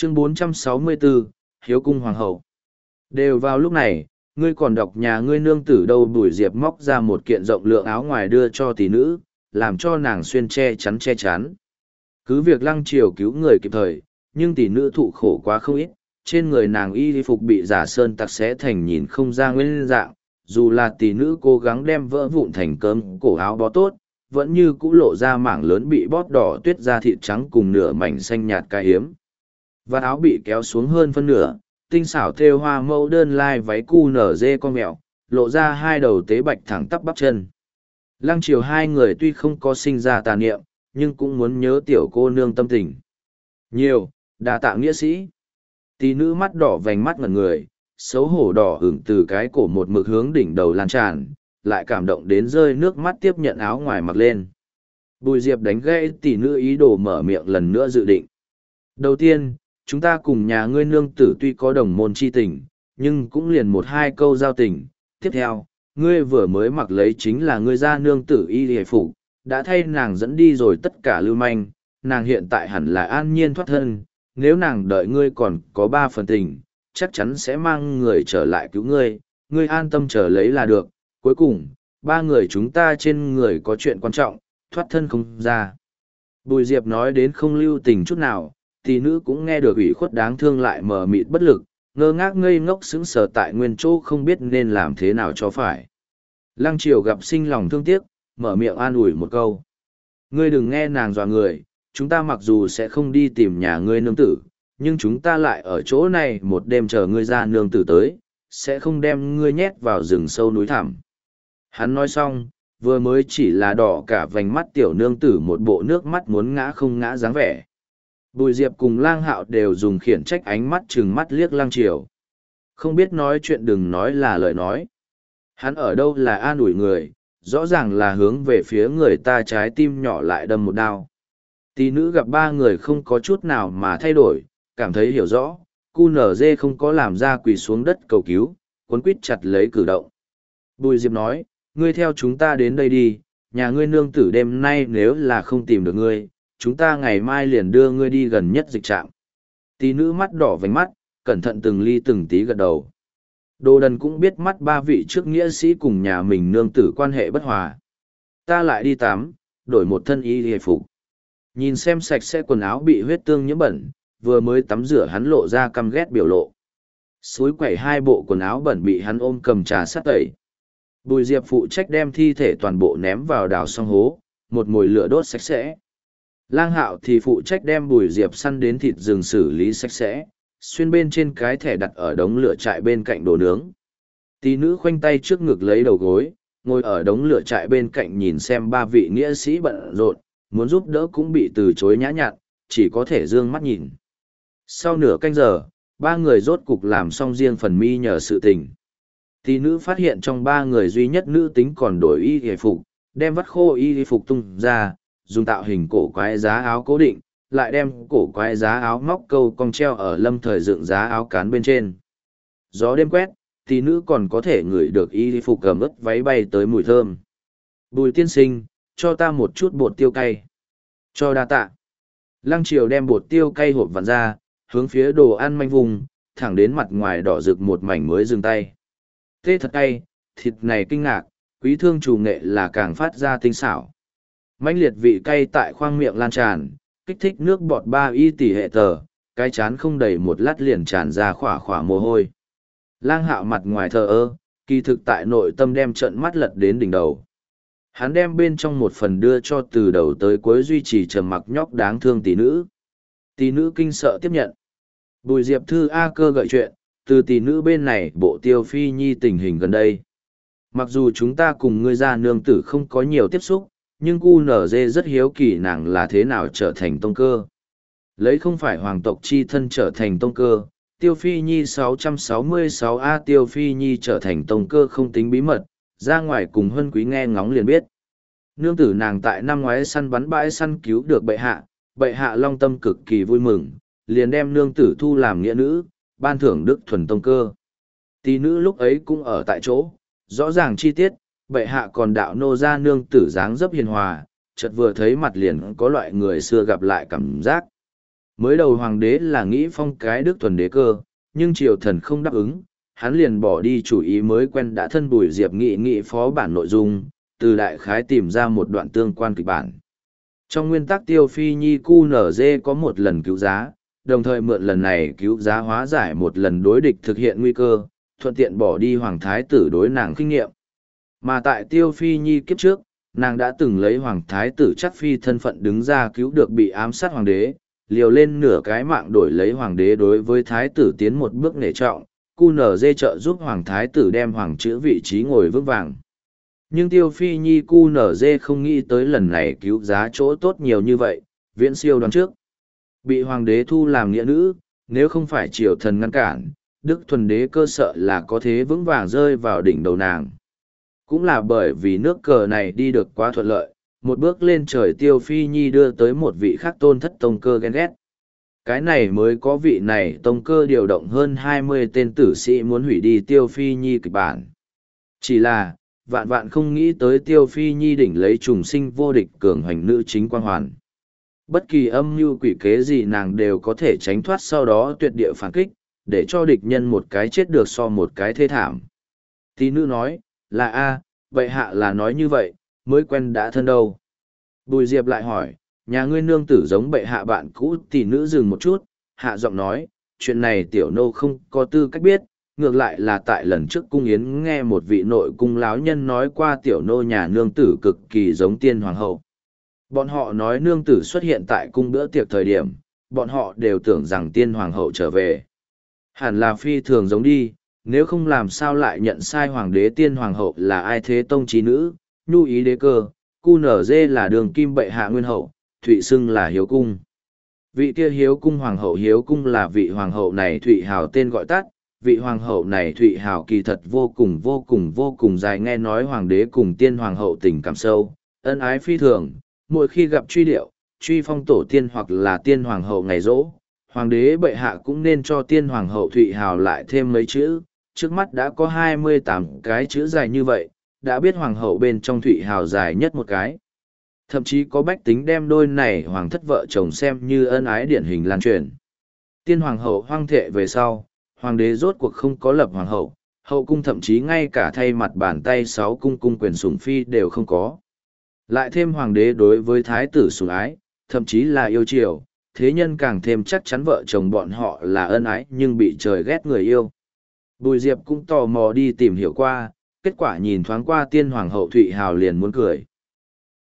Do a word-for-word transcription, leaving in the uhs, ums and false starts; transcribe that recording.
Chương bốn trăm sáu mươi bốn, Hiếu cung hoàng hậu. Đều vào lúc này, ngươi còn đọc nhà ngươi nương tử đâu. Bùi Diệp móc ra một kiện rộng lượng áo ngoài đưa cho tỷ nữ, làm cho nàng xuyên che chắn che chắn. Cứ việc Lăng Triều cứu người kịp thời, nhưng tỷ nữ thụ khổ quá không ít, trên người nàng y phục bị giả sơn tặc xé thành nhìn không ra nguyên dạng, dù là tỷ nữ cố gắng đem vỡ vụn thành cơm cổ áo bó tốt, vẫn như cũ lộ ra mảng lớn bị bóp đỏ tuyết da thịt trắng cùng nửa mảnh xanh nhạt cái hiếm. Vạt áo bị kéo xuống hơn phân nửa, tinh xảo thêu hoa mẫu đơn lai váy cu nở dê con mèo, lộ ra hai đầu tế bạch thẳng tắp bắp chân. Lăng Triều hai người tuy không có sinh ra tà niệm, nhưng cũng muốn nhớ tiểu cô nương tâm tình. Nhiều, đa tạ nghĩa sĩ. Tỷ nữ mắt đỏ vành mắt ngẩn người, xấu hổ đỏ hửng từ cái cổ một mực hướng đỉnh đầu lan tràn, lại cảm động đến rơi nước mắt tiếp nhận áo ngoài mặc lên. Bùi Diệp đánh gãy tỷ nữ ý đồ mở miệng lần nữa dự định. Đầu tiên, chúng ta cùng nhà ngươi nương tử tuy có đồng môn chi tình, nhưng cũng liền một hai câu giao tình. Tiếp theo, ngươi vừa mới mặc lấy chính là ngươi gia nương tử y hề phục, đã thay nàng dẫn đi rồi tất cả lưu manh, nàng hiện tại hẳn là an nhiên thoát thân, nếu nàng đợi ngươi còn có ba phần tình, chắc chắn sẽ mang người trở lại cứu ngươi, ngươi an tâm chờ lấy là được. Cuối cùng, ba người chúng ta trên người có chuyện quan trọng, thoát thân không ra. Bùi Diệp nói đến không lưu tình chút nào, tỷ nữ cũng nghe được ủy khuất đáng thương lại mờ mịt bất lực, ngơ ngác ngây ngốc sững sờ tại nguyên chỗ không biết nên làm thế nào cho phải. Lăng Triều gặp sinh lòng thương tiếc, mở miệng an ủi một câu. Ngươi đừng nghe nàng dọa người, chúng ta mặc dù sẽ không đi tìm nhà ngươi nương tử, nhưng chúng ta lại ở chỗ này một đêm chờ ngươi ra nương tử tới, sẽ không đem ngươi nhét vào rừng sâu núi thẳm. Hắn nói xong, vừa mới chỉ là đỏ cả vành mắt tiểu nương tử một bộ nước mắt muốn ngã không ngã dáng vẻ. Bùi Diệp cùng Lang Hạo đều dùng khiển trách ánh mắt trừng mắt liếc Lăng Triều. Không biết nói chuyện đừng nói là lời nói. Hắn ở đâu là an ủi người, rõ ràng là hướng về phía người ta trái tim nhỏ lại đâm một đao. Tỷ nữ gặp ba người không có chút nào mà thay đổi, cảm thấy hiểu rõ, cu nở dê không có làm ra quỳ xuống đất cầu cứu, cuốn quýt chặt lấy cử động. Bùi Diệp nói, ngươi theo chúng ta đến đây đi, nhà ngươi nương tử đêm nay nếu là không tìm được ngươi, chúng ta ngày mai liền đưa ngươi đi gần nhất dịch trạm. Tỷ nữ mắt đỏ vành mắt, cẩn thận từng ly từng tí gật đầu. Đồ Đần cũng biết mắt ba vị trước nghĩa sĩ cùng nhà mình nương tử quan hệ bất hòa. Ta lại đi tắm, đổi một thân y hề phục. Nhìn xem sạch sẽ quần áo bị huyết tương nhiễm bẩn, vừa mới tắm rửa hắn lộ ra căm ghét biểu lộ. Xúi quẩy hai bộ quần áo bẩn bị hắn ôm cầm trà sát tẩy. Bùi Diệp phụ trách đem thi thể toàn bộ ném vào đào song hố, một mồi lửa đốt sạch sẽ. Lang Hạo thì phụ trách đem Bùi Diệp săn đến thịt rừng xử lý sạch sẽ, xuyên bên trên cái thẻ đặt ở đống lửa trại bên cạnh đồ nướng. Tỷ nữ khoanh tay trước ngực lấy đầu gối, ngồi ở đống lửa trại bên cạnh nhìn xem ba vị nghĩa sĩ bận rộn, muốn giúp đỡ cũng bị từ chối nhã nhặn, chỉ có thể dương mắt nhìn. Sau nửa canh giờ, ba người rốt cục làm xong riêng phần mi nhờ sự tình. Tỷ nữ phát hiện trong ba người duy nhất nữ tính còn đổi y hề phục, đem vắt khô y phục tung ra, dùng tạo hình cổ quái giá áo cố định, lại đem cổ quái giá áo móc câu cong treo ở lâm thời dựng giá áo cán bên trên. Gió đêm quét, tỷ nữ còn có thể ngửi được y phục cầm ướt váy bay tới mùi thơm. Bùi tiên sinh, cho ta một chút bột tiêu cay. Cho đa tạ. Lăng Triều đem bột tiêu cay hộp vặn ra, hướng phía đồ ăn manh vùng, thẳng đến mặt ngoài đỏ rực một mảnh mới dừng tay. Tê thật cay, thịt này kinh ngạc, quý thương chủ nghệ là càng phát ra tinh xảo. Mãnh liệt vị cay tại khoang miệng lan tràn, kích thích nước bọt ba y tỷ hệ tờ, cái chán không đầy một lát liền tràn ra khỏa khỏa mồ hôi. Lang Hạo mặt ngoài thờ ơ, kỳ thực tại nội tâm đem trận mắt lật đến đỉnh đầu. Hắn đem bên trong một phần đưa cho từ đầu tới cuối duy trì trầm mặc nhóc đáng thương tỷ nữ. Tỷ nữ kinh sợ tiếp nhận. Bùi Diệp thư A cơ gợi chuyện, từ tỷ nữ bên này bộ Tiêu Phi Nhi tình hình gần đây. Mặc dù chúng ta cùng ngươi gia nương tử không có nhiều tiếp xúc, nhưng cu nở dê rất hiếu kỳ nàng là thế nào trở thành tông cơ. Lấy không phải hoàng tộc chi thân trở thành tông cơ, Tiêu Phi Nhi sáu trăm sáu mươi sáu A Tiêu Phi Nhi trở thành tông cơ không tính bí mật, ra ngoài cùng Hân Quý nghe ngóng liền biết. Nương tử nàng tại năm ngoái săn bắn bãi săn cứu được bệ hạ, bệ hạ long tâm cực kỳ vui mừng, liền đem nương tử thu làm nghĩa nữ, ban thưởng đức thuần tông cơ. Tỷ nữ lúc ấy cũng ở tại chỗ, rõ ràng chi tiết, bệ hạ còn đạo nô ra nương tử dáng dấp hiền hòa, chợt vừa thấy mặt liền có loại người xưa gặp lại cảm giác. Mới đầu hoàng đế là nghĩ phong cái Đức Thuần đế cơ, nhưng triều thần không đáp ứng, hắn liền bỏ đi chủ ý mới quen đã thân Bùi Diệp nghị nghị phó bản nội dung, từ đại khái tìm ra một đoạn tương quan kịch bản. Trong nguyên tắc Tiêu Phi Nhi cu nở dê có một lần cứu giá, đồng thời mượn lần này cứu giá hóa giải một lần đối địch thực hiện nguy cơ, thuận tiện bỏ đi hoàng thái tử đối nàng kinh nghiệm. Mà tại Tiêu Phi Nhi kiếp trước, nàng đã từng lấy hoàng thái tử chắc phi thân phận đứng ra cứu được bị ám sát hoàng đế, liều lên nửa cái mạng đổi lấy hoàng đế đối với thái tử tiến một bước nể trọng, cu nở dê trợ giúp hoàng thái tử đem hoàng chữ vị trí ngồi vững vàng. Nhưng Tiêu Phi Nhi cu nở dê không nghĩ tới lần này cứu giá chỗ tốt nhiều như vậy, viễn siêu đoán trước. Bị hoàng đế thu làm nghĩa nữ, nếu không phải triều thần ngăn cản, Đức Thuần đế cơ sợ là có thế vững vàng rơi vào đỉnh đầu nàng. Cũng là bởi vì nước cờ này đi được quá thuận lợi, một bước lên trời Tiêu Phi Nhi đưa tới một vị khác tôn thất tông cơ ghen ghét. Cái này mới có vị này tông cơ điều động hơn hai mươi tên tử sĩ muốn hủy đi Tiêu Phi Nhi kịch bản. Chỉ là, vạn vạn không nghĩ tới Tiêu Phi Nhi đỉnh lấy trùng sinh vô địch cường hoành nữ chính quan hoàn. Bất kỳ âm mưu quỷ kế gì nàng đều có thể tránh thoát sau đó tuyệt địa phản kích, để cho địch nhân một cái chết được so một cái thê thảm. Tí nữ nói, là a, vậy hạ là nói như vậy, mới quen đã thân đâu. Bùi Diệp lại hỏi, nhà ngươi nương tử giống bệ hạ bạn cũ, tỷ nữ dừng một chút, hạ giọng nói, chuyện này tiểu nô không có tư cách biết, ngược lại là tại lần trước cung yến nghe một vị nội cung láo nhân nói qua tiểu nô nhà nương tử cực kỳ giống tiên hoàng hậu. Bọn họ nói nương tử xuất hiện tại cung bữa tiệc thời điểm, bọn họ đều tưởng rằng tiên hoàng hậu trở về. Hẳn là phi thường giống đi, nếu không làm sao lại nhận sai hoàng đế tiên hoàng hậu là ai thế tông trí nữ, nhu ý đế cơ, cu nở dê là đường kim bệ hạ nguyên hậu, thụy xưng là hiếu cung. Vị kia hiếu cung hoàng hậu hiếu cung là vị hoàng hậu này thụy hào tên gọi tắt, vị hoàng hậu này thụy hào kỳ thật vô cùng vô cùng vô cùng dài, nghe nói hoàng đế cùng tiên hoàng hậu tình cảm sâu, ân ái phi thường, mỗi khi gặp truy điệu, truy phong tổ tiên hoặc là tiên hoàng hậu ngày rỗ, hoàng đế bệ hạ cũng nên cho tiên hoàng hậu thụy hào lại thêm mấy chữ, trước mắt đã có hai mươi tám cái chữ dài như vậy, đã biết hoàng hậu bên trong thụy hào dài nhất một cái. Thậm chí có bách tính đem đôi này hoàng thất vợ chồng xem như ân ái điển hình lan truyền. Tiên hoàng hậu hoang thệ về sau, hoàng đế rốt cuộc không có lập hoàng hậu, hậu cung thậm chí ngay cả thay mặt bàn tay sáu cung cung quyền sủng phi đều không có. Lại thêm hoàng đế đối với thái tử sủng ái, thậm chí là yêu chiều, thế nhân càng thêm chắc chắn vợ chồng bọn họ là ân ái nhưng bị trời ghét người yêu. Bùi Diệp cũng tò mò đi tìm hiểu qua, kết quả nhìn thoáng qua tiên hoàng hậu Thụy Hào liền muốn cười.